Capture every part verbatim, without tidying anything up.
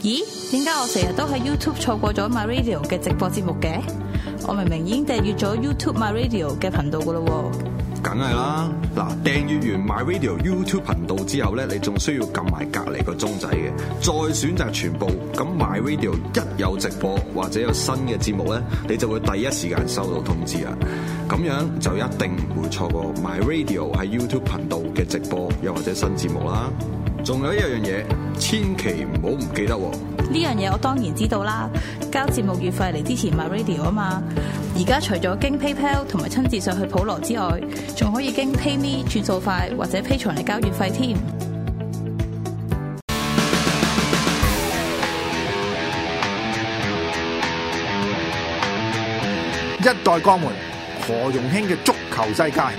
咦？點解我成日都喺 YouTube 錯過咗 My Radio 嘅直播節目嘅？我明明已經訂閱咗 YouTube My Radio 嘅頻道噶咯喎。 梗係啦，嗱，訂閱完 My Radio YouTube 頻道之後咧，你仲需要撳埋隔離個鐘仔嘅，再選擇全部。咁 My Radio 一有直播或者有新嘅節目咧，你就會第一時間收到通知啦。咁樣就一定唔會錯過 My Radio 喺 YouTube 頻道嘅直播又或者新節目啦。仲有一樣嘢，千祈唔好唔記得喎。 呢樣嘢我當然知道啦，交節目月費嚟支持 My Radio 啊嘛。而家除咗經 PayPal 同埋親自上去普羅之外，仲可以經 PayMe 轉數快或者 Patreon嚟交月費添。 一代鋼門何容興嘅足球世界。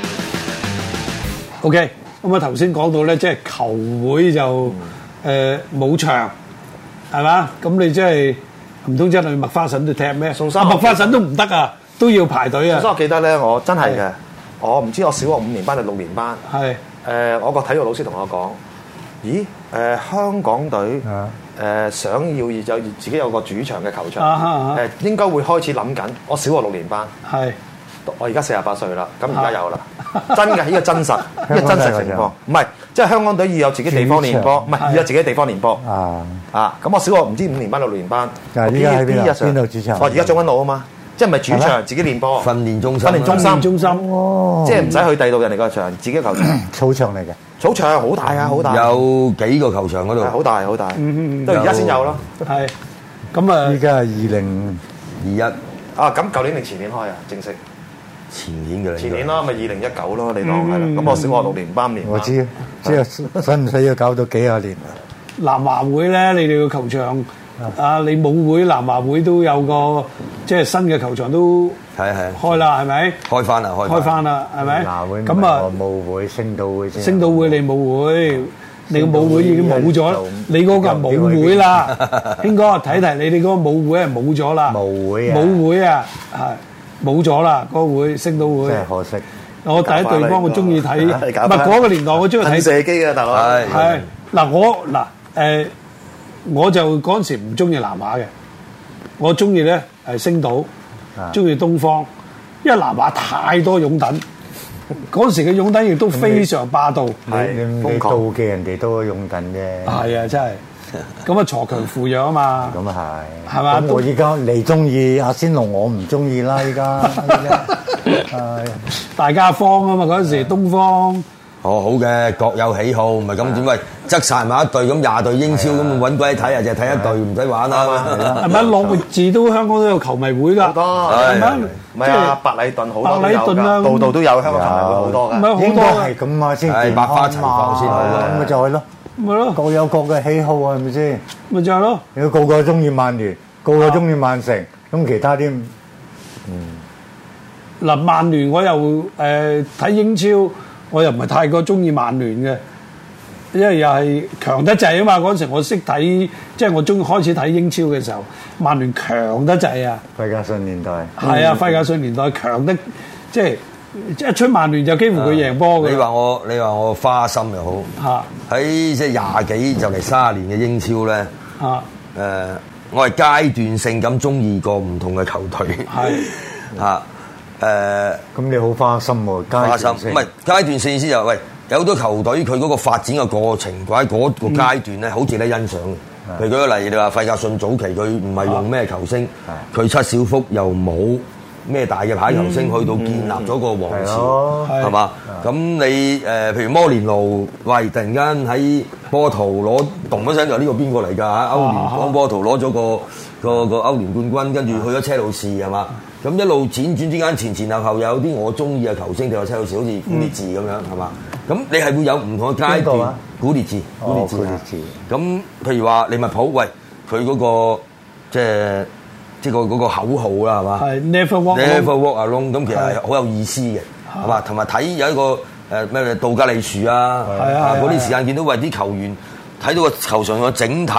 OK，咁啊頭先講到咧，即係球會就誒冇場，係嘛？咁你即係唔通真係去麥花臣度踢咩？ 宋生， 麥花臣都唔得啊，都要排隊啊。 宋生，我記得咧，我真係嘅，我唔知我小學五年班定六年班。 係誒，我個體育老師同我講：咦，誒香港隊誒想要有自己有個主場嘅球場，誒應該會開始諗緊。我小學六年班。係。我而家四十八歲啦，咁而家有啦，真嘅，呢個真實，呢個真實情況，唔係即係香港隊要有自己地方練波，唔係要有自己地方練波啊啊！咁我小學唔知五年班到六年班， 依家喺邊度？邊度主場？ 我而家將軍澳啊嘛，即係唔係主場自己練波？ 訓練中心， 訓練中心，中心，即係唔使去第二度人哋個場，自己球場， 草場嚟嘅， 草場好大啊，好大， 有幾個球場嗰度， 好大好大，到而家先有咯， 係咁啊！ 依家係二零二一啊，咁舊年定前年開啊？正式？ 前年嘅啦， 前年咯，咪二零一九咯，你當係啦。咁我小學六年班年， 我知，即係使唔使要搞到幾廿年啊？ 南華會咧，你哋個球場啊，你舞會南華會都有個即係新嘅球場都係係開啦，係咪？ 開翻啦，開開翻啦，係咪？ 南華會咁啊， 舞會升到會先， 升到會你舞會，你個舞會已經冇咗，你嗰個舞會啦，興哥睇睇你哋嗰個舞會係冇咗啦， 舞會啊， 舞會啊，係。冇咗啦，嗰個會升到會。 真係可惜。 我第一隊幫我中意睇，唔係嗰個年代我中意睇射機啊，大佬。 係係嗱，我嗱誒，我就嗰陣時唔中意南華嘅，我中意咧係星島，中意東方，因為南華太多擁躉，嗰陣時嘅擁躉亦都非常霸道。 係瘋狂妒忌人哋多擁躉啫。 係啊，真係。咁啊，鋤強扶弱啊嘛， 咁啊係， 係嘛？ 我依家你中意阿仙奴，我唔中意啦，依家係大家方啊嘛，嗰陣時東方。 哦，好嘅，各有喜好，唔係咁點喂？側晒埋一隊咁廿隊英超咁揾鬼睇啊，就係睇一隊唔使玩啦。 係咪？樂活字都香港都有球迷會㗎， 好多係咪？ 唔係啊，白禮頓好多都有㗎，度度都有香港球迷會好多㗎。 唔係好多應該係咁啊，先係百花齊放先好啦。咁咪就係咯。 咪咯， 各有各嘅喜好啊，係咪先？ 咪就係咯。 你個個中意曼聯，個個中意曼城，咁其他啲，嗯， 嗱，曼聯我又誒睇英超，我又唔係太過中意曼聯嘅，因為又係強得滯啊嘛。嗰陣時我識睇，即係我中開始睇英超嘅時候，曼聯強得滯啊。 費格遜年代係啊，費格遜年代強得即係。一出曼聯就幾乎佢贏波嘅。 你話我，你話我花心又好。嚇！喺即係廿幾就嚟卅年嘅英超咧。嚇！誒，我係階段性咁中意過唔同嘅球隊。係。嚇！誒，咁你好花心喎，花心。唔係階段性意思就係喂，有好多球隊佢嗰個發展嘅過程或者嗰個階段咧，好值得欣賞嘅。譬如舉個例，你話費格遜早期佢唔係用咩球星，佢七小福又冇。咩大嘅牌球星去到建立咗個王朝，係嘛？咁你誒，譬如摩連奴，喂，突然間喺波圖攞動一聲就呢個邊個嚟㗎？歐聯幫波圖攞咗個個個歐聯冠軍，跟住去咗車路士係嘛？咁一路輾轉之間前前後後有啲我中意嘅球星，譬如車路士好似古列治咁樣係嘛？咁你係會有唔同嘅階段。古列治，古列治，古列治。咁譬如話利物浦，喂，佢嗰個即係。即係個嗰個口號啦，係嘛？係 Never walk Never walk alone，咁其實係好有意思嘅，係嘛？同埋睇有一個誒咩杜格利樹啊，嗰啲時間見到喂啲球員睇到個球場個整體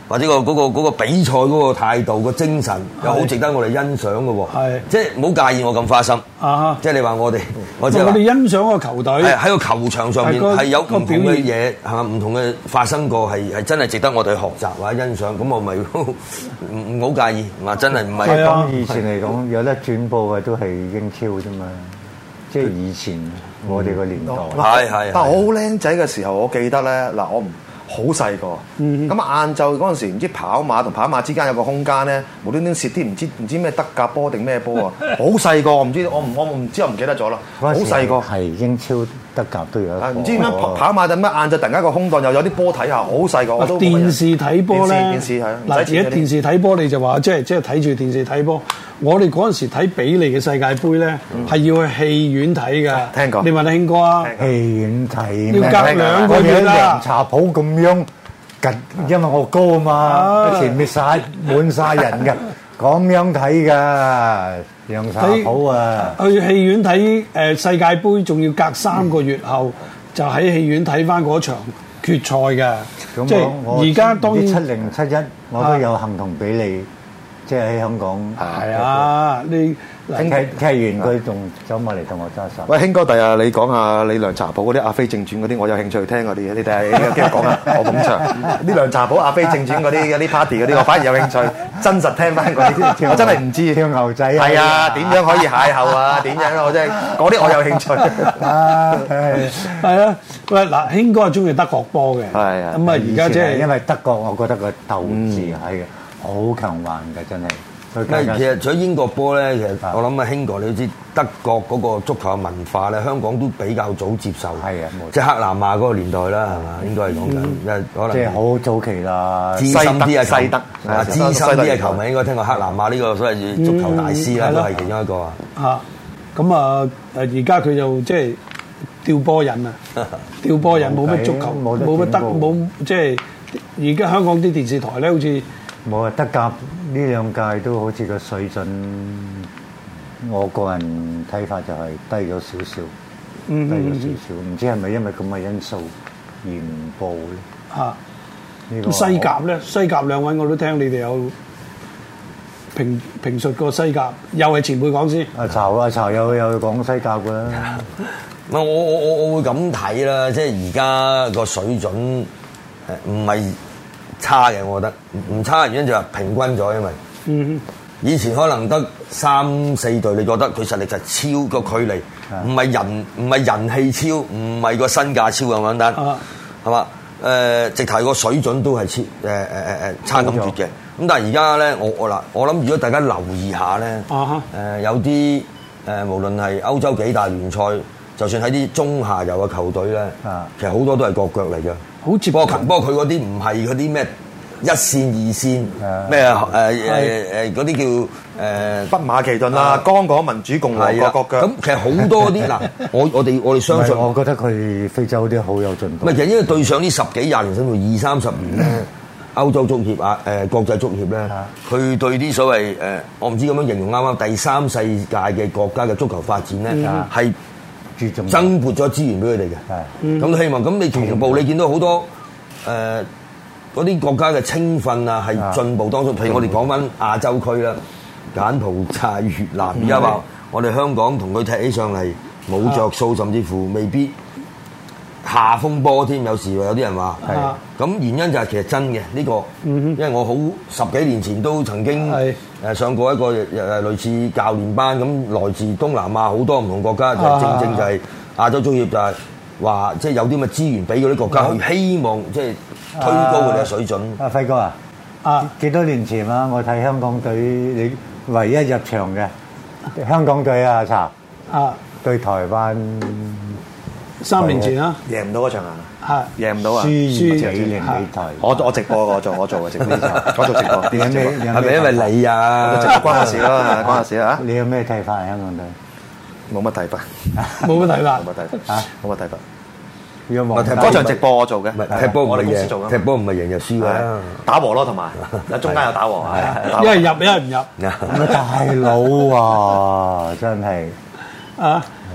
或者個嗰個嗰個比賽嗰個態度個精神又好值得我哋欣賞嘅喎。係，即係唔好介意我咁花心。啊，即係你話我哋，我即係我哋欣賞個球隊係喺個球場上面係有唔同嘅嘢係嘛，唔同嘅發生過係係真係值得我哋學習或者欣賞。咁我咪唔唔好介意，話真係唔係。 講以前嚟講有得轉播嘅都係英超啫嘛。即係以前我哋個年代， 係係。 但係我好僆仔嘅時候，我記得咧嗱，我唔好細個，咁啊晏晝嗰陣時，唔知跑馬同跑馬之間有個空間咧，無端端攝啲唔知唔知咩德甲波定咩波啊！好細個，我唔知我唔我唔知我唔記得咗啦。好細個係英超德甲都有。 唔知點解跑馬定咩晏晝突然間個空檔又有啲波睇下，好細個我都。 電視睇波咧， 電視係嗱而家電視睇波你就話即係即係睇住電視睇波。我哋嗰陣時睇比利嘅世界盃咧，係要去戲院睇㗎。 聽過？ 你問阿興哥啊？ 戲院睇要隔兩個月啦。 茶鋪咁樣，因為我高啊嘛，前面曬滿曬人嘅，咁樣睇㗎。涼茶鋪啊！ 去戲院睇誒世界盃，仲要隔三個月後就喺戲院睇翻嗰場決賽㗎。即係而家當然七零七一我都有幸同比利。即係喺香港， 係啊！你踢踢完佢仲走埋嚟同我揸手。 喂，興哥，第日你講下你涼茶鋪嗰啲阿飛正傳嗰啲，我有興趣聽嗰啲嘢。你第日繼續講啊，我捧場。啲涼茶鋪阿飛正傳嗰啲嗰啲 party 嗰啲，我反而有興趣，真實聽翻嗰啲。我真係唔知跳牛仔。 係啊，點樣可以邂逅啊？點樣我真係嗰啲我有興趣。 啊，係係啊！喂，嗱，興哥係中意德國波嘅。 係啊。 咁啊，而家即係因為德國，我覺得個鬥志係好強橫嘅，真係。 其實除咗英國波咧，其實我諗啊，興哥你都知德國嗰個足球嘅文化咧，香港都比較早接受。係啊，即係克南亞嗰個年代啦，係嘛？應該係講緊，因為可能即係好早期啦。 資深啲啊， 西德啊，資深啲嘅球迷應該聽過克南亞呢個所謂足球大師啦，都係其中一個啊。 嚇！咁啊，誒而家佢就即係吊波癮啊，吊波癮冇乜足球，冇乜德冇即係而家香港啲電視台咧，好似。 冇啊！德甲呢兩屆都好似個水準，我個人睇法就係低咗少少，低咗少少。唔知係咪因為咁嘅因素而唔報咧？ 嚇！呢個西甲咧，西甲兩位我都聽你哋有評評述過西甲，又係前輩講先。 阿巢阿巢有有講西甲㗎啦。 唔係我我我我會咁睇啦，即係而家個水準誒唔係差嘅，我覺得唔差嘅原因就係平均咗，因為嗯以前可能得三四隊，你覺得佢實力就超個距離，唔係人唔係人氣超，唔係個身價超咁簡單，係嘛？誒，直頭個水準都係超誒誒誒誒差咁絕嘅。咁但係而家咧，我我嗱，我諗如果大家留意下咧，誒有啲誒無論係歐洲幾大聯賽，就算喺啲中下游嘅球隊咧，其實好多都係國腳嚟嘅。好似不過不過佢嗰啲唔係嗰啲咩一線二線咩啊誒誒誒嗰啲叫誒北馬其頓啦、剛果民主共和國國腳。 咁其實好多啲嗱，我我哋我哋相信， 我覺得佢非洲啲好有進步。 唔係其實因為對上呢十幾廿年甚至二三十年咧，歐洲足協啊誒國際足協咧，佢對啲所謂誒我唔知咁樣形容啱啱第三世界嘅國家嘅足球發展咧係。增撥咗資源俾佢哋嘅，咁希望咁你同步你見到好多誒嗰啲國家嘅青訓啊，係進步當中。譬如我哋講翻亞洲區啦，柬埔寨、越南，而家話我哋香港同佢踢起上嚟冇着數，甚至乎未必下風波添。有時有啲人話，咁原因就係其實真嘅呢個，因為我好十幾年前都曾經誒上過一個誒類似教練班，咁來自東南亞好多唔同國家，就係正正就係亞洲足協就係話，即係有啲咁嘅資源俾嗰啲國家去，希望即係推高佢哋嘅水準。 阿輝哥啊，啊幾多年前啊，我睇香港隊，你唯一入場嘅香港隊啊，查啊對台灣三年前啊， 贏唔到嗰場啊！係贏唔到啊！ 輸幾年比賽， 我我直播我做我做嘅直播，我做直播。 點解？ 係咪因為你啊？ 直播關我事咯，關我事啊！ 你有咩睇法？香港隊冇乜睇法， 冇乜睇法， 冇乜睇法嚇，冇乜睇法。 如果嗰場直播我做嘅， 踢波唔係贏，踢波唔係贏就輸嘅， 打和咯，同埋中間有打和，係一係入一係唔入。 大佬啊，真係啊！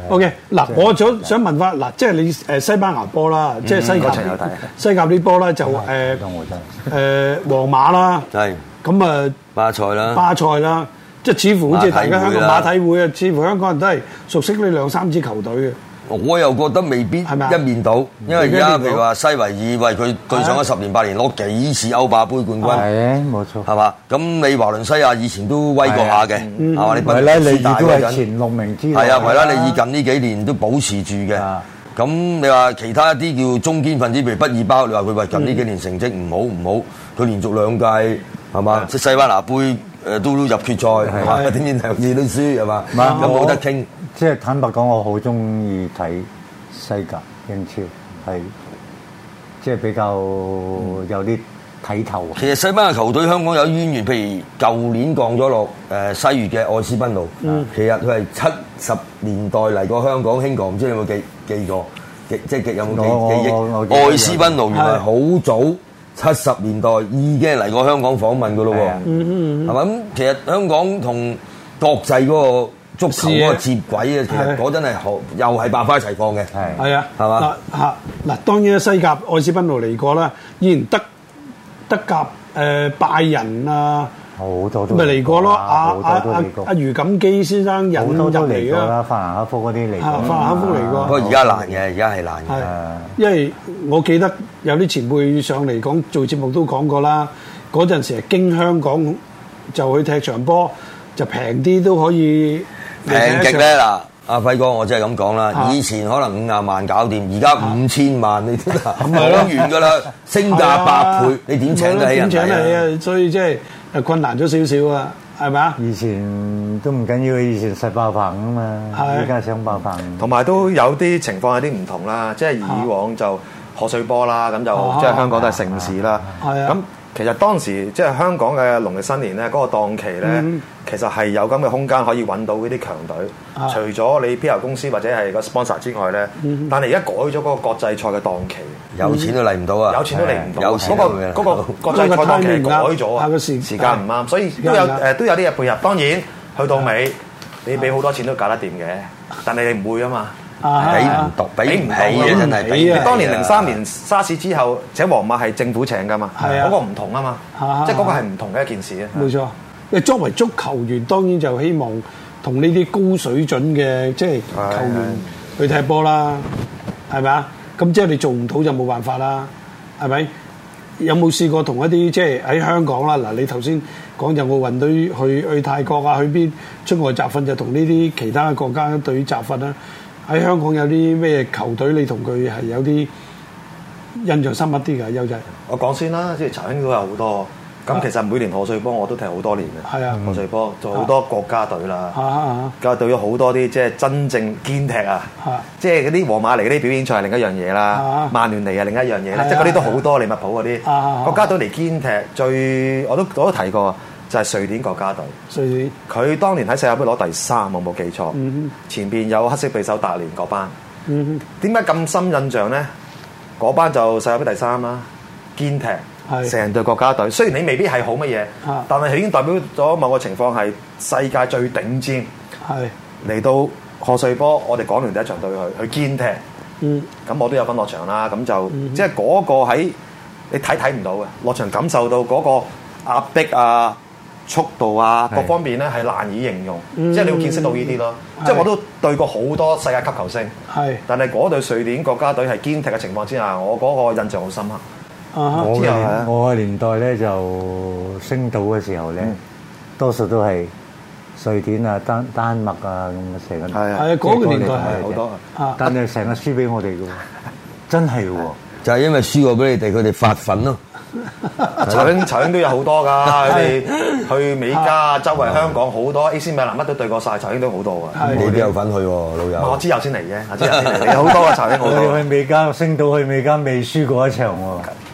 OK， 嗱，我想想問翻嗱，即係你誒西班牙波啦，即係西甲西甲啲波啦，就誒誒皇馬啦， 係咁啊巴塞啦， 巴塞啦，即係似乎好似大家香港馬體會啊，似乎香港人都係熟悉呢兩三支球隊嘅。 我又覺得未必一面倒，因為而家譬如話西維爾為佢對上咗十年八年攞幾次歐霸杯冠軍， 係冇錯， 係嘛？咁你華倫西亞以前都威過下嘅，係嘛？你維拉利爾都係前六名之內， 係啊，維拉利爾近呢幾年都保持住嘅。咁你話其他一啲叫中堅分子，譬如畢爾包，你話佢話近呢幾年成績唔好唔好，佢連續兩屆係嘛？即係西班牙杯誒都入決賽，係嘛？點點兩次都輸係嘛？咁冇得傾。 即係坦白講，我好中意睇西甲英超，係即係比較有啲睇頭。 其實西班牙球隊香港有淵源，譬如舊年降咗落誒西乙嘅愛斯賓奴，嗯、其實佢係七十年代嚟過香港興國，唔知你有冇記記過？記即係有冇記記憶？愛斯賓奴原來好早七十年代已經嚟過香港訪問㗎咯喎，係咪咁？其實香港同國際嗰個足球嗰個接軌啊，其實嗰陣係好，又係百花齊放嘅。係係啊， 係嘛？ 嚇嗱，當然西甲愛斯賓奴嚟過啦，以前德德甲誒拜仁啊， 好多都咪嚟過咯。阿阿阿阿余錦基先生引入嚟啦， 法蘭克福嗰啲嚟過， 法蘭克福嚟過。 不過而家難嘅，而家係難嘅。 因為我記得有啲前輩上嚟講做節目都講過啦，嗰陣時係經香港就去踢場波，就平啲都可以。 平極咧嗱，阿輝哥我真係咁講啦，以前可能五廿萬搞掂，而家五千萬你都講完㗎啦，升價百倍，你點請得起人？ 點請得起啊？所以即係誒困難咗少少啊，係咪啊？ 以前都唔緊要，以前實爆棚啊嘛，而家想爆棚。 同埋都有啲情況有啲唔同啦，即係以往就賀歲波啦，咁就即係香港都係盛事啦。咁其實當時即係香港嘅農曆新年咧，嗰個檔期咧，嗯、其實係有咁嘅空間可以揾到嗰啲強隊。啊、除咗你 P R 公司或者係個 sponsor 之外咧，嗯、但係而家改咗嗰個國際賽嘅檔期， 有錢都嚟唔到啊！ 有錢都嚟唔到。 有錢嗰、 嗰個嗰個國際賽檔期改咗啊，時時間唔啱，所以都有誒都有啲嘢配合。當然去到尾，你俾好多錢都搞得掂嘅，但係你唔會啊嘛。 俾唔到，俾唔起嘅真係俾。 當年零三年沙士之後，請皇馬係政府請噶嘛，嗰個唔同啊嘛，即係嗰個係唔同嘅一件事啊。 冇錯，因為作為足球員，當然就希望同呢啲高水準嘅即係球員去踢波啦，係咪啊？咁即係你做唔到就冇辦法啦，係咪？有冇試過同一啲即係喺香港啦？嗱，你頭先講就奧運隊去去泰國啊，去邊出外集訓就同呢啲其他嘅國家隊集訓啦。喺香港有啲咩球隊你同佢係有啲印象深刻啲㗎？優仔， 我講先啦，即係查兄都有好多。咁其實每年賀歲波我都踢好多年嘅。係啊，賀歲波做好多國家隊啦。啊啊！加對咗好多啲即係真正堅踢啊！即係嗰啲皇馬嚟嗰啲表演賽係另一樣嘢啦。曼聯嚟係另一樣嘢啦。即係嗰啲都好多利物浦嗰啲國家隊嚟堅踢。最我都我都提過。就係瑞典國家隊，瑞典佢當年喺世界盃攞第三，我冇記錯。嗯、前邊有黑色匕首達連嗰班，點解咁深印象咧？嗰班就世界盃第三啦，堅踢，成隊國家隊。雖然你未必係好乜嘢，啊、但係佢已經代表咗某個情況係世界最頂尖。嚟是到賀歲波，我哋港聯第一場對佢，佢堅踢。咁、嗯、我都有份落場啦，咁就、嗯、即係嗰個喺你睇睇唔到嘅落場，感受到嗰個壓迫啊！速度啊，各方面咧係難以形容，嗯、即係你會見識到呢啲咯。嗯、即係我都對過好多世界級球星，是但係嗰隊瑞典國家隊係堅踢嘅情況之下，我嗰個印象好深刻。 啊、我嘅我嘅年代咧就升到嘅時候咧，嗯、多數都係瑞典啊、丹丹麥啊咁成個。係啊，係啊，嗰個年代係好多，但係成日輸俾我哋嘅喎，真係喎， 就係因為輸過俾你哋，佢哋發奮咯。 查兄查兄都有好多㗎，佢哋去美加、周圍香港好多 A C 米蘭乜都對過晒，查兄都好多㗎。 你都有份去喎，老友。 我知有先嚟啫，我知有先嚟。你好多啊，查兄好多。 我哋去美加升到去美加未輸過一場喎。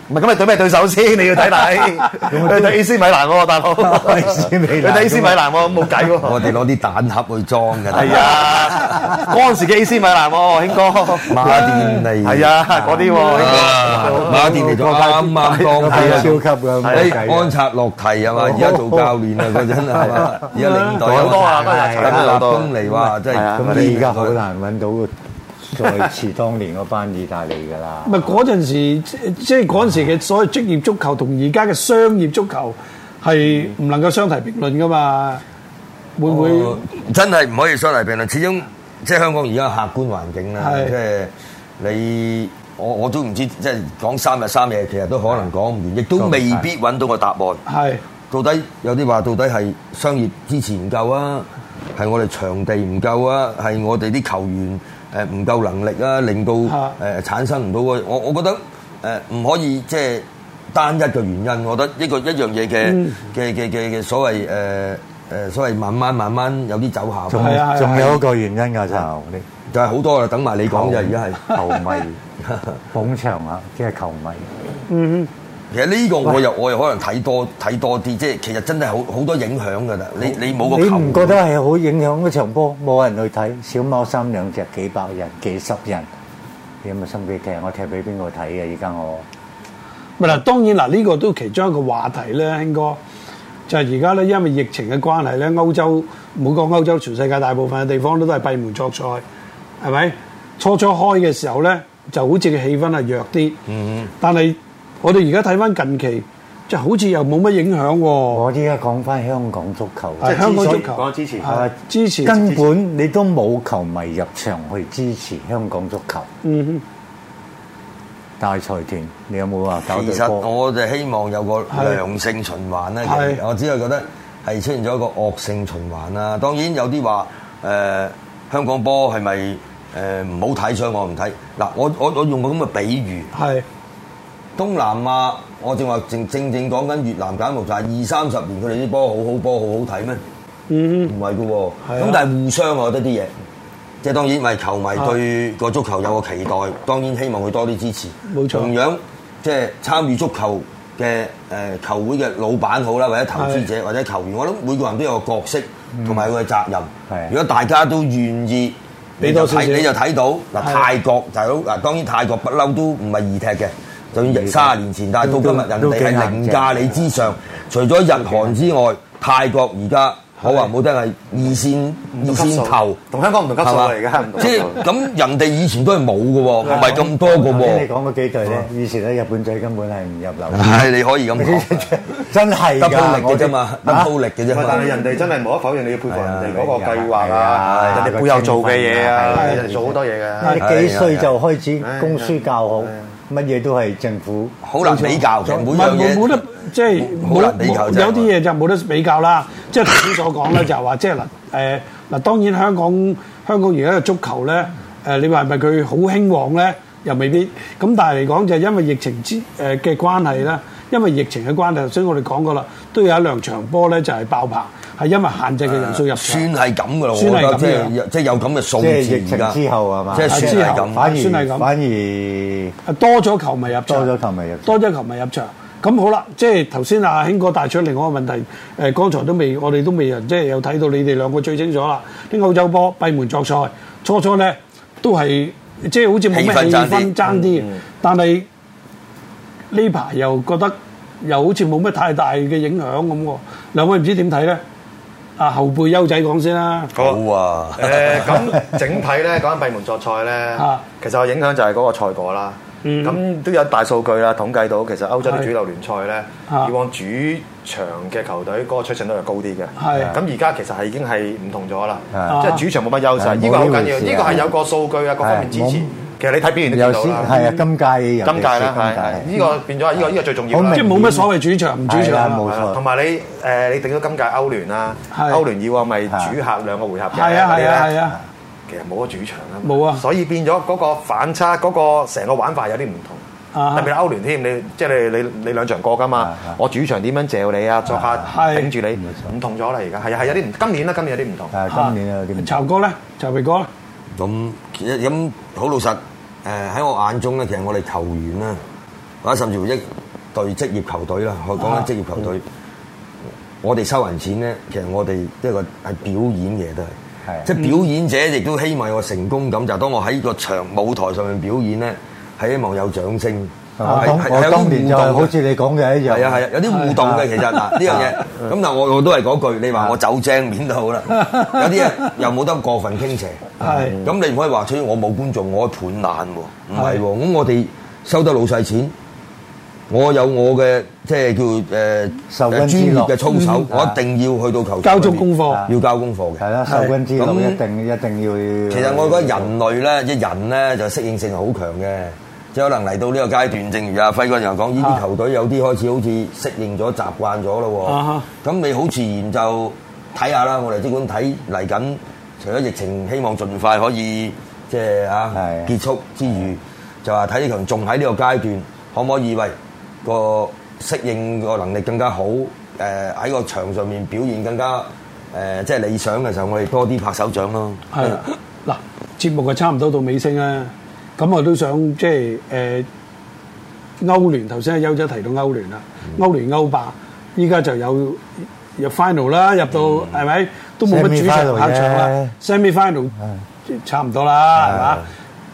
唔係咁，你對咩對手先？你要睇睇，你睇 A C 米蘭喎，大佬。A C 米蘭，你睇 A C 米蘭喎，冇計喎。 我哋攞啲蛋盒去裝㗎。 係啊，嗰陣時嘅 A C 米蘭喎，興哥。 馬甸尼。 係啊，嗰啲喎，興哥。 馬甸尼就啱啱當係啊，超級㗎。 安察洛提係嘛？而家做教練啊，嗰陣係嘛？而家領隊好多啊，都係咁啊，東尼哇，真係。 咁你而家好難揾到。再似當年嗰班意大利㗎啦， 唔係嗰陣時，即係嗰陣時嘅所謂職業足球同而家嘅商業足球係唔能夠相提並論㗎嘛？會唔會、哦、 真係唔可以相提並論？始終即係香港而家客觀環境啦，即係你我我都唔知，即係講三日三夜，其實都可能講唔完，亦都未必揾到個答案。係到底有啲話，到底係商業支持唔夠啊？係我哋場地唔夠啊？係我哋啲球員？誒唔夠能力啊，令到誒、呃、產生唔到個我，我覺得誒唔、呃、可以即係單一嘅原因。我覺得一個一樣嘢嘅嘅嘅嘅嘅所謂誒誒、呃、所謂慢慢慢慢有啲走下。 仲仲有一個原因㗎就就係好多啦，等埋你講啫。而家係球迷捧場啊，即係球迷。 嗯。 其實呢個我又我又可能睇多睇多啲，即係其實真係好好多影響㗎啦。你你冇個球， 你唔覺得係好影響嗰場波？冇人去睇，小貓三兩隻，幾百人、幾十人，你有冇心機踢？我踢俾邊個睇嘅？而家我咪嗱，當然嗱，呢個都其中一個話題咧，興哥就係而家咧，因為疫情嘅關係咧，歐洲唔好講歐洲，全世界大部分嘅地方都都係閉門作賽，係咪？初初開嘅時候咧，就好似個氣氛係弱啲，嗯，但係。我哋而家睇翻近期，即係好似又冇乜影響喎。 我依家講翻香港足球， 即係香港足球講支持， 係支持根本你都冇球迷入場去支持香港足球。 嗯哼， 大財團，你有冇話搞對波？ 其實我就希望有個良性循環啦。我只係覺得係出現咗一個惡性循環啦。當然有啲話誒香港波係咪誒唔好睇，所以我唔睇。嗱，我我我用個咁嘅比喻係。東南亞，我正話正正正講緊越南柬埔寨二三十年，佢哋啲波好好波好好睇咩？嗯，唔係㗎喎。咁、啊、但係互相我覺得啲嘢，即係當然，咪球迷對個足球有個期待，當然希望佢多啲支持。冇錯。同樣即係參與足球嘅誒、呃、球會嘅老闆好啦，或者投資者或者球員，我諗每個人都有個角色同埋佢嘅責任。係。如果大家都願意，你就睇你就睇到嗱泰國大佬嗱，當然泰國不嬲都唔係易踢嘅。就算三十年前，但係到今日人哋係凌駕你之上。除咗日韓之外，泰國而家好話唔好聽係二線二線頭， 同香港唔同級數嚟嘅， 即係咁人哋以前都係冇嘅喎，唔係咁多嘅喎。 你講嗰幾句咧，以前咧日本仔根本係唔入流。 係你可以咁講， 真係得鋪力嘅啫嘛，得鋪力嘅啫嘛。 但係人哋真係無可否認，你要佩服人哋嗰個計劃啊，人哋背後做嘅嘢啊，人哋做好多嘢嘅。 你幾歲就開始供書教好？乜嘢都係政府， 好難比較嘅，每樣嘢冇得即係冇有啲嘢就冇得比較啦。即係頭先所講咧，就係話即係嗱誒嗱，當然香港香港而家嘅足球咧誒，你話係咪佢好興旺咧？又未必。咁但係嚟講就係因為疫情之誒嘅關係啦，因為疫情嘅關係，所以我哋講過啦，都有一兩場波咧就係爆棚。係因為限制嘅人數入場， 算係咁噶啦， 算係咁嘅，即係有咁嘅數字。 即係疫情之後係嘛？ 即係算係咁， 反而算係咁， 反而多咗球迷入場， 多咗球迷入場， 多咗球迷入場。咁好啦，即係頭先阿興哥帶出另外一個問題，誒，剛才都未，我哋都未人，即係有睇到你哋兩個最清楚啦。啲歐洲波閉門作賽，初初咧都係即係好似冇咩氣氛爭啲，但係呢排又覺得又好似冇乜太大嘅影響咁喎。兩位唔知點睇咧？啊，後輩優仔講先啦。 好啊。 誒，咁整體咧講緊閉門作賽咧，其實個影響就係嗰個賽果啦。咁都有大數據啦，統計到其實歐洲啲主流聯賽咧，以往主場嘅球隊嗰個出場率係高啲嘅。係。咁而家其實係已經係唔同咗啦，即係主場冇乜優勢。呢個好緊要，呢個係有個數據啊，各方面支持。其實你睇表現都見到啦。 係啊，今屆今屆啦，係呢個變咗，呢個呢個最重要啦。 即係冇乜所謂主場唔主場。 冇錯。 同埋你誒，你定咗今屆歐聯啦，歐聯以往咪主客兩個回合嘅。 係啊係啊係啊。 其實冇咗主場啊， 冇啊， 所以變咗嗰個反差，嗰個成個玩法有啲唔同。特別係歐聯添，你即係你你你兩場過㗎嘛，我主場點樣嚼你啊，作客頂住你，唔同咗啦而家。係啊係有啲唔，今年啦今年有啲唔同。 係今年有啲唔同。 巢哥咧，巢肥哥咧， 咁其實咁好老實誒喺我眼中咧，其實我哋球員啦，或者甚至乎一隊職業球隊啦，我講緊職業球隊，我哋收人錢咧，其實我哋一個係表演嘅都係。即係表演者亦都希望有個成功感，就係當我喺個場舞台上面表演咧，係希望有掌聲。 我當年就係好似你講嘅一樣， 係啊係啊，有啲互動嘅其實嗱呢樣嘢。咁但係我我都係嗰句，你話我走正面都好啦。有啲嘢又冇得過分傾斜。係。咁你唔可以話，所以我冇觀眾，我盤爛喎。唔係喎，咁我哋收得老細錢。我有我嘅即係叫誒受專業嘅操守，我一定要去到球場交足功課， 要交功課嘅。 係啦，受君之樂一定一定要。 其實我覺得人類咧，即係人咧就適應性係好強嘅，即係可能嚟到呢個階段，正如阿輝哥又講，呢啲球隊有啲開始好似適應咗、習慣咗咯喎。咁你好自然就睇下啦，我哋即管睇嚟緊，除咗疫情，希望盡快可以即係啊結束之餘，就話睇呢場仲喺呢個階段，可唔可以喂？個適應個能力更加好，誒、呃、喺個場上面表現更加誒、呃、即係理想嘅時候，我哋多啲拍手掌咯。係嗱，節目係差唔多到尾聲啦，咁我都想即係誒歐聯頭先阿優仔提到歐聯啦，嗯、歐聯歐霸，依家就有入 final 啦，入到係咪、嗯、都冇乜主場客場啦 ，semi final 差唔多啦，係嘛？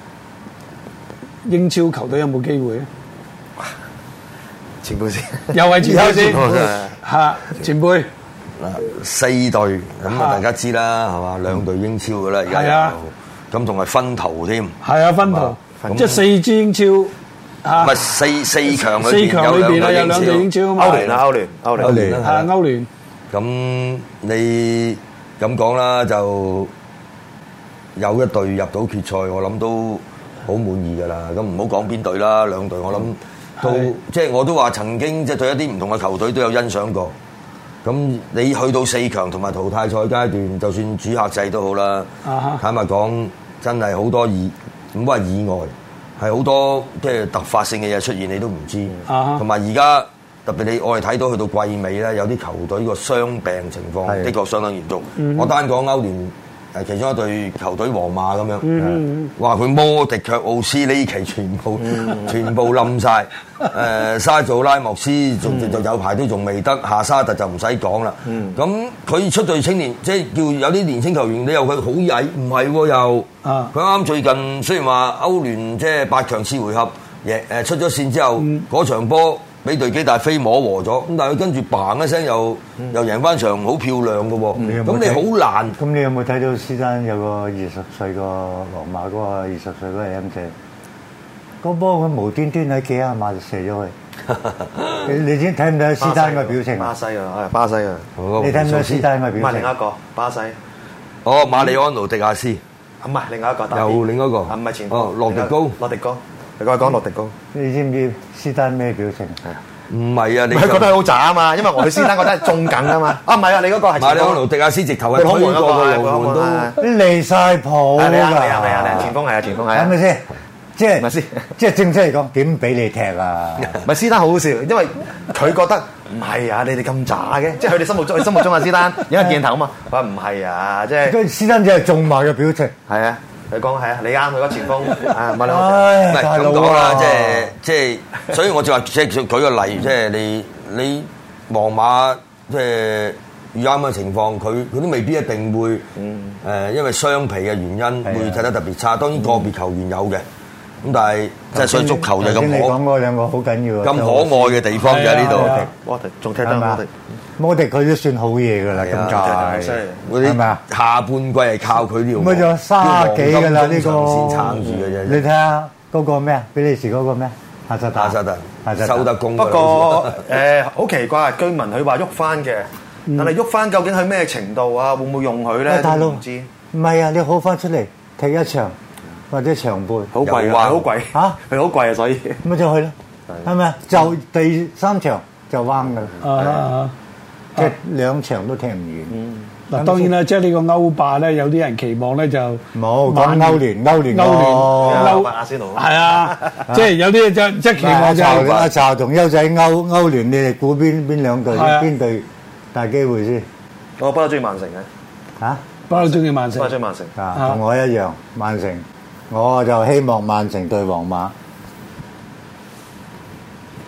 英超球隊有冇機會咧？ 前輩先， 又係前輩先，嚇前輩嗱四隊咁啊，大家知啦，係嘛？兩隊英超噶啦，而家有咁仲係分頭添， 係啊分頭，即係四支英超嚇， 唔係四四強裏邊四強裏邊啊有兩隊英超啊嘛， 歐聯啊歐聯歐聯歐聯係啊歐聯， 咁你咁講啦，就有一隊入到決賽，我諗都好滿意噶啦。咁唔好講邊隊啦，兩隊我諗。都即係我都話曾經即係對一啲唔同嘅球隊都有欣賞過。咁你去到四強同埋淘汰賽階段，就算主客制都好啦。Uh-huh. 坦白講，真係好多意唔好話意外，係好多即係突發性嘅嘢出現，你都唔知。同埋而家特別你我哋睇到去到季尾咧，有啲球隊個傷病情況的確相當嚴重。Uh-huh. 我單講歐聯。誒其中一隊球隊皇馬咁樣，話佢摩迪卻奧斯呢期全部、嗯、全部冧晒。誒、呃、沙祖拉莫斯仲就有排都仲未得，夏沙特就唔使講啦。咁佢出隊青年，即係叫有啲年輕球員，你又佢好曳，唔係喎又。佢啱啱最近雖然話歐聯即係八強次回合，贏誒出咗線之後，嗰、嗯、場波。俾隊幾大飛摸和咗，咁但係佢跟住嘭一聲又、嗯、又贏翻場好漂亮嘅喎，咁、嗯、你好難。 咁你有冇睇到施丹有個二十歲個皇馬嗰個二十歲嗰個 M 姐，嗰波佢無端端喺幾廿碼就射咗去。你你先睇唔睇施丹嘅表情？ 巴西啊，巴西啊， 你睇唔睇施丹嘅表情？ 唔係另一個巴西。 哦，馬里安奴迪亞斯。 唔係另一個。 又另一個。 唔係前鋒。 哦，洛迪高。 洛迪高。你講講洛迪高， 你知唔知施丹咩表情？ 唔係啊，你佢覺得好渣啊嘛，因為我哋施丹覺得係中緊啊嘛。啊唔係啊，你嗰個係馬里奧奴迪亞斯直頭係推過個龍門都離曬譜㗎。 係啊係啊係啊，前鋒係啊前鋒係啊， 係咪先？即係咪先？即係正式嚟講，點俾你踢啊？ 咪施丹好好笑，因為佢覺得唔係啊，你哋咁渣嘅，即係佢哋心目中，佢心目中嘅施丹有個鏡頭啊嘛。佢話唔係啊，即係施丹只係中埋嘅表情。 係啊。佢講係啊，你啱佢嗰前鋒啊，唔係你唔係咁講啦，即係即係，所以我就話即係舉個例，即係你你皇馬即係遇啱嘅情況，佢佢都未必一定會誒、呃，因為雙皮嘅原因會踢得特別差。當然個別球員有嘅，咁但係即係所以足球就咁可。 你講嗰兩個好緊要， 咁可愛嘅地方就喺呢度。 摩迪仲踢得摩迪。 摩迪佢都算好嘢㗎啦，今屆係咪啊？ 下半季係靠佢呢條， 咪就卅幾㗎啦呢個， 先撐住嘅啫。 你睇下嗰個咩啊？比利時嗰個咩？夏薩特， 夏薩特收得工。 不過誒好奇怪，居民佢話喐翻嘅，但係喐翻究竟係咩程度啊？會唔會用佢咧？ 大佬唔知。 唔係啊！你好翻出嚟踢一場或者場半， 好貴啊！好貴嚇，佢好貴啊！所以咪就去咯，係咪啊？就第三場就彎㗎啦。即係兩場都踢唔完。 嗱當然啦，即係呢個歐霸咧，有啲人期望咧就冇講歐聯，歐聯歐聯歐阿仙奴係啊，即係有啲就即係期望就阿查同優仔歐歐聯，你哋估邊邊兩隊邊隊大機會先？ 我不嬲中意曼城嘅嚇， 不嬲中意曼城， 不嬲中意曼城啊，同我一樣曼城，我就希望曼城對皇馬。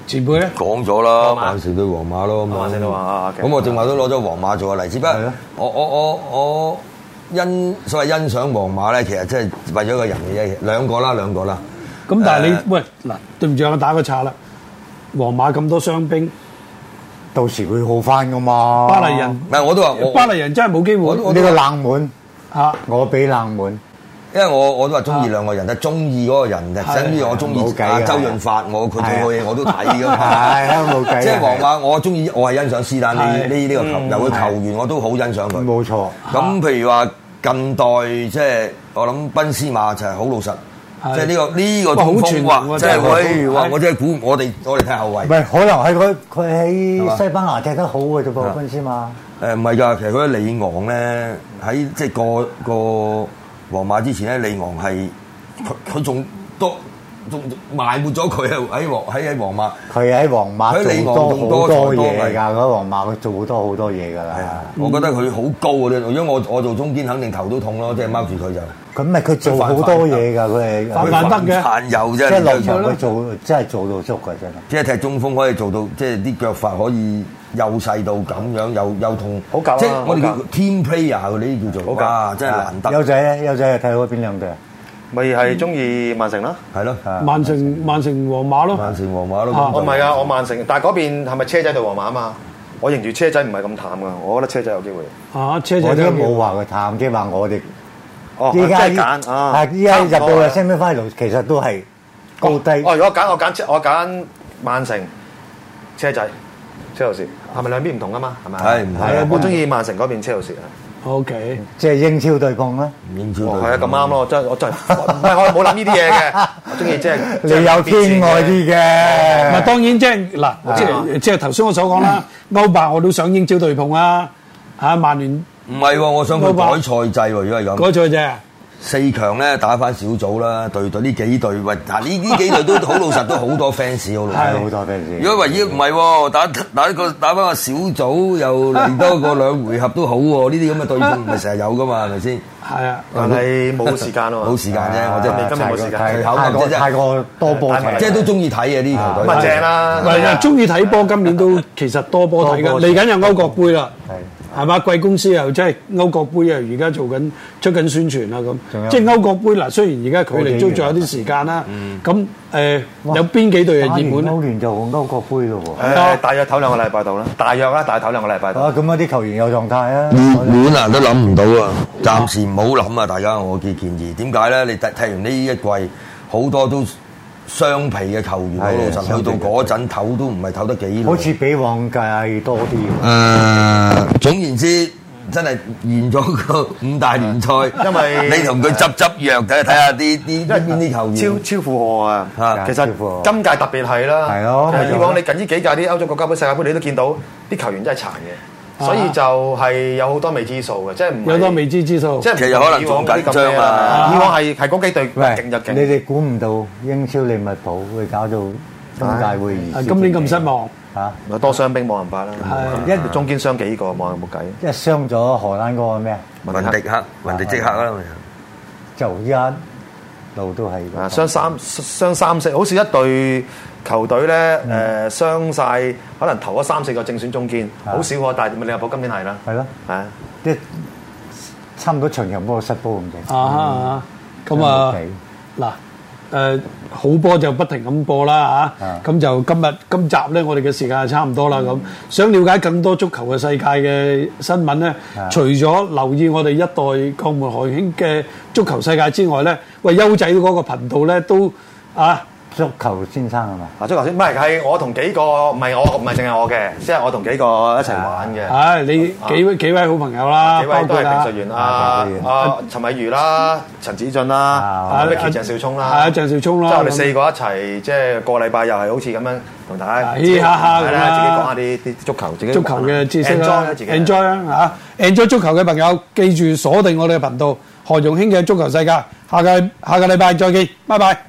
前輩咧講咗啦，曼城對皇馬咯， 曼城對皇馬。 咁我正話都攞咗皇馬做個例子，不過我我我我欣所謂欣賞皇馬咧，其實真係為咗個人嘅啫，兩個啦兩個啦。 咁但係你喂嗱，對唔住我打個岔啦，皇馬咁多傷兵。 到時會好翻噶嘛？ 巴黎人唔係我都話， 巴黎人真係冇機會。 呢個冷門嚇， 我俾冷門， 因為我我都話中意兩個人，但係中意嗰個人就等於我中意阿周潤發，我佢做嘅嘢我都睇噶嘛。 係啊，冇計。 即係皇馬，我中意，我係欣賞斯丹呢呢呢個球由佢球員，我都好欣賞佢。 冇錯。 咁譬如話近代，即係我諗賓斯馬就係好老實。即係呢個呢個中鋒哇！即係喂，哇！我真係估我哋我哋睇後衞。 唔係，可能係佢佢喺西班牙踢得好嘅啫噃，賓斯馬。 誒唔係㗎，其實嗰啲里昂咧喺即係過過皇馬之前咧，里昂係佢佢仲多仲埋沒咗佢喺喺皇喺喺皇馬。 佢喺皇馬喺里昂做多好多嘢㗎， 㗎。 嗰皇馬佢做好多好多嘢㗎啦。 我覺得佢好高啊！如果我我做中堅，肯定頭都痛咯，即係踎住佢就。 咁咪佢做好多嘢㗎，佢係反反得嘅， 犯有啫。 即係落場佢做，真係做到足㗎，真係。 即係踢中鋒可以做到，即係啲腳法可以幼細到咁樣，又又同好夠啊！ 即係我哋叫 team player 嗰啲叫做，哇！真係難得。 優仔咧，優仔係睇好邊兩隊啊？ 咪係中意曼城啦， 係咯， 曼城曼城皇馬咯， 曼城皇馬咯。 我唔係啊，我曼城，但係嗰邊係咪車仔對皇馬啊嘛？我認住車仔唔係咁淡㗎，我覺得車仔有機會。 啊，車仔我都冇話佢淡，即係話我哋。 哦， 依家揀啊！ 係依家入到嘅 semi-final，其實都係高低。 哦，如果揀我揀我揀曼城車仔車路士，係咪兩邊唔同㗎嘛？係咪？ 係唔係？ 我中意曼城嗰邊車路士啊。 O K， 即係英超對碰啦。 英超對碰係啊，咁啱咯！真係我真係唔係我冇諗呢啲嘢嘅，我中意即係你有偏愛啲嘅。 唔係當然即係嗱，即係即係頭先我所講啦，歐霸我都想英超對碰啊！嚇曼聯。 唔係喎，我想佢改賽制喎，如果係咁。 改賽制， 四強咧打翻小組啦，對對呢幾隊喂，嗱呢呢幾隊都好老實，都好多 fans 好老實。 係好多 fans。 如果話咦唔係喎，打打一個打翻個小組又嚟多個兩回合都好喎，呢啲咁嘅對碰唔係成日有噶嘛，係咪先？ 係啊， 但係冇時間啊嘛， 冇時間啫，我真係今日冇時間， 太過太過多波睇， 即係都中意睇嘅呢啲球隊。 咁啊正啦， 係啊，中意睇波，今年都其實多波睇㗎，嚟緊有歐國杯啦。係嘛？貴公司又即係歐國杯啊！而家做緊出緊宣傳啦咁，即係歐國杯嗱。雖然而家距離都仲有啲時間啦，咁誒有邊幾隊係熱門咧？ 歐聯就歐國杯咯喎。 誒，大約唞兩個禮拜到啦，大約啦，大約唞兩個禮拜到。 啊，咁啊啲球員有狀態啊！ 熱門啊都諗唔到啊！暫時唔好諗啊！大家我嘅建議點解咧？你踢踢完呢一季，好多都雙皮嘅球員，好老實，去到嗰陣唞都唔係唞得幾耐。 好似比往屆多啲。 誒，總言之，真係完咗個五大聯賽， 因為你同佢執執藥，睇睇下啲啲邊啲球員超超負荷啊！其實今屆特別係啦， 係咯。 以往你近呢幾屆啲歐洲國家杯、世界盃，你都見到啲球員真係殘嘅，所以就係有好多未知數嘅，即係唔有多未知之數。 即係其實可能仲緊張啊！ 以往係係嗰幾隊勁就勁。 你哋估唔到英超利物浦會搞到今屆會二。 今年咁失望嚇， 多傷兵冇辦法啦。 係一中堅傷幾個，冇冇計。 一傷咗荷蘭嗰個咩啊？ 雲迪克，雲迪即刻啦。 就一路都係。 啊，傷三傷三四，好似一隊球隊咧誒傷曬，可能頭嗰三四個正選中堅，好少喎。但係利物浦今年係啦。 係咯， 係啊， 即係差唔多場場波失波咁滯。 啊咁啊嗱。誒好波就不停咁播啦嚇，咁就今日今集咧，我哋嘅時間係差唔多啦咁。想了解更多足球嘅世界嘅新聞咧，除咗留意我哋一代鋼門韓興嘅足球世界之外咧，喂優仔嗰個頻道咧都啊。 足球先生係嘛？ 啊，足球先，唔係係我同幾個，唔係我唔係淨係我嘅，即係我同幾個一齊玩嘅。 係你幾位幾位好朋友啦， 幾位都係評述員啊，啊陳偉如啦、陳子俊啦、啊鄭少聰啦， 係鄭少聰啦， 即係我哋四個一齊，即係個禮拜又係好似咁樣同大家嘻哈哈咁啦，自己講下啲啲足球，自己足球嘅知識啦 ，enjoy 啊嚇 enjoy 足球嘅朋友，記住鎖定我哋嘅頻道何容興嘅足球世界，下個下個禮拜再見，拜拜。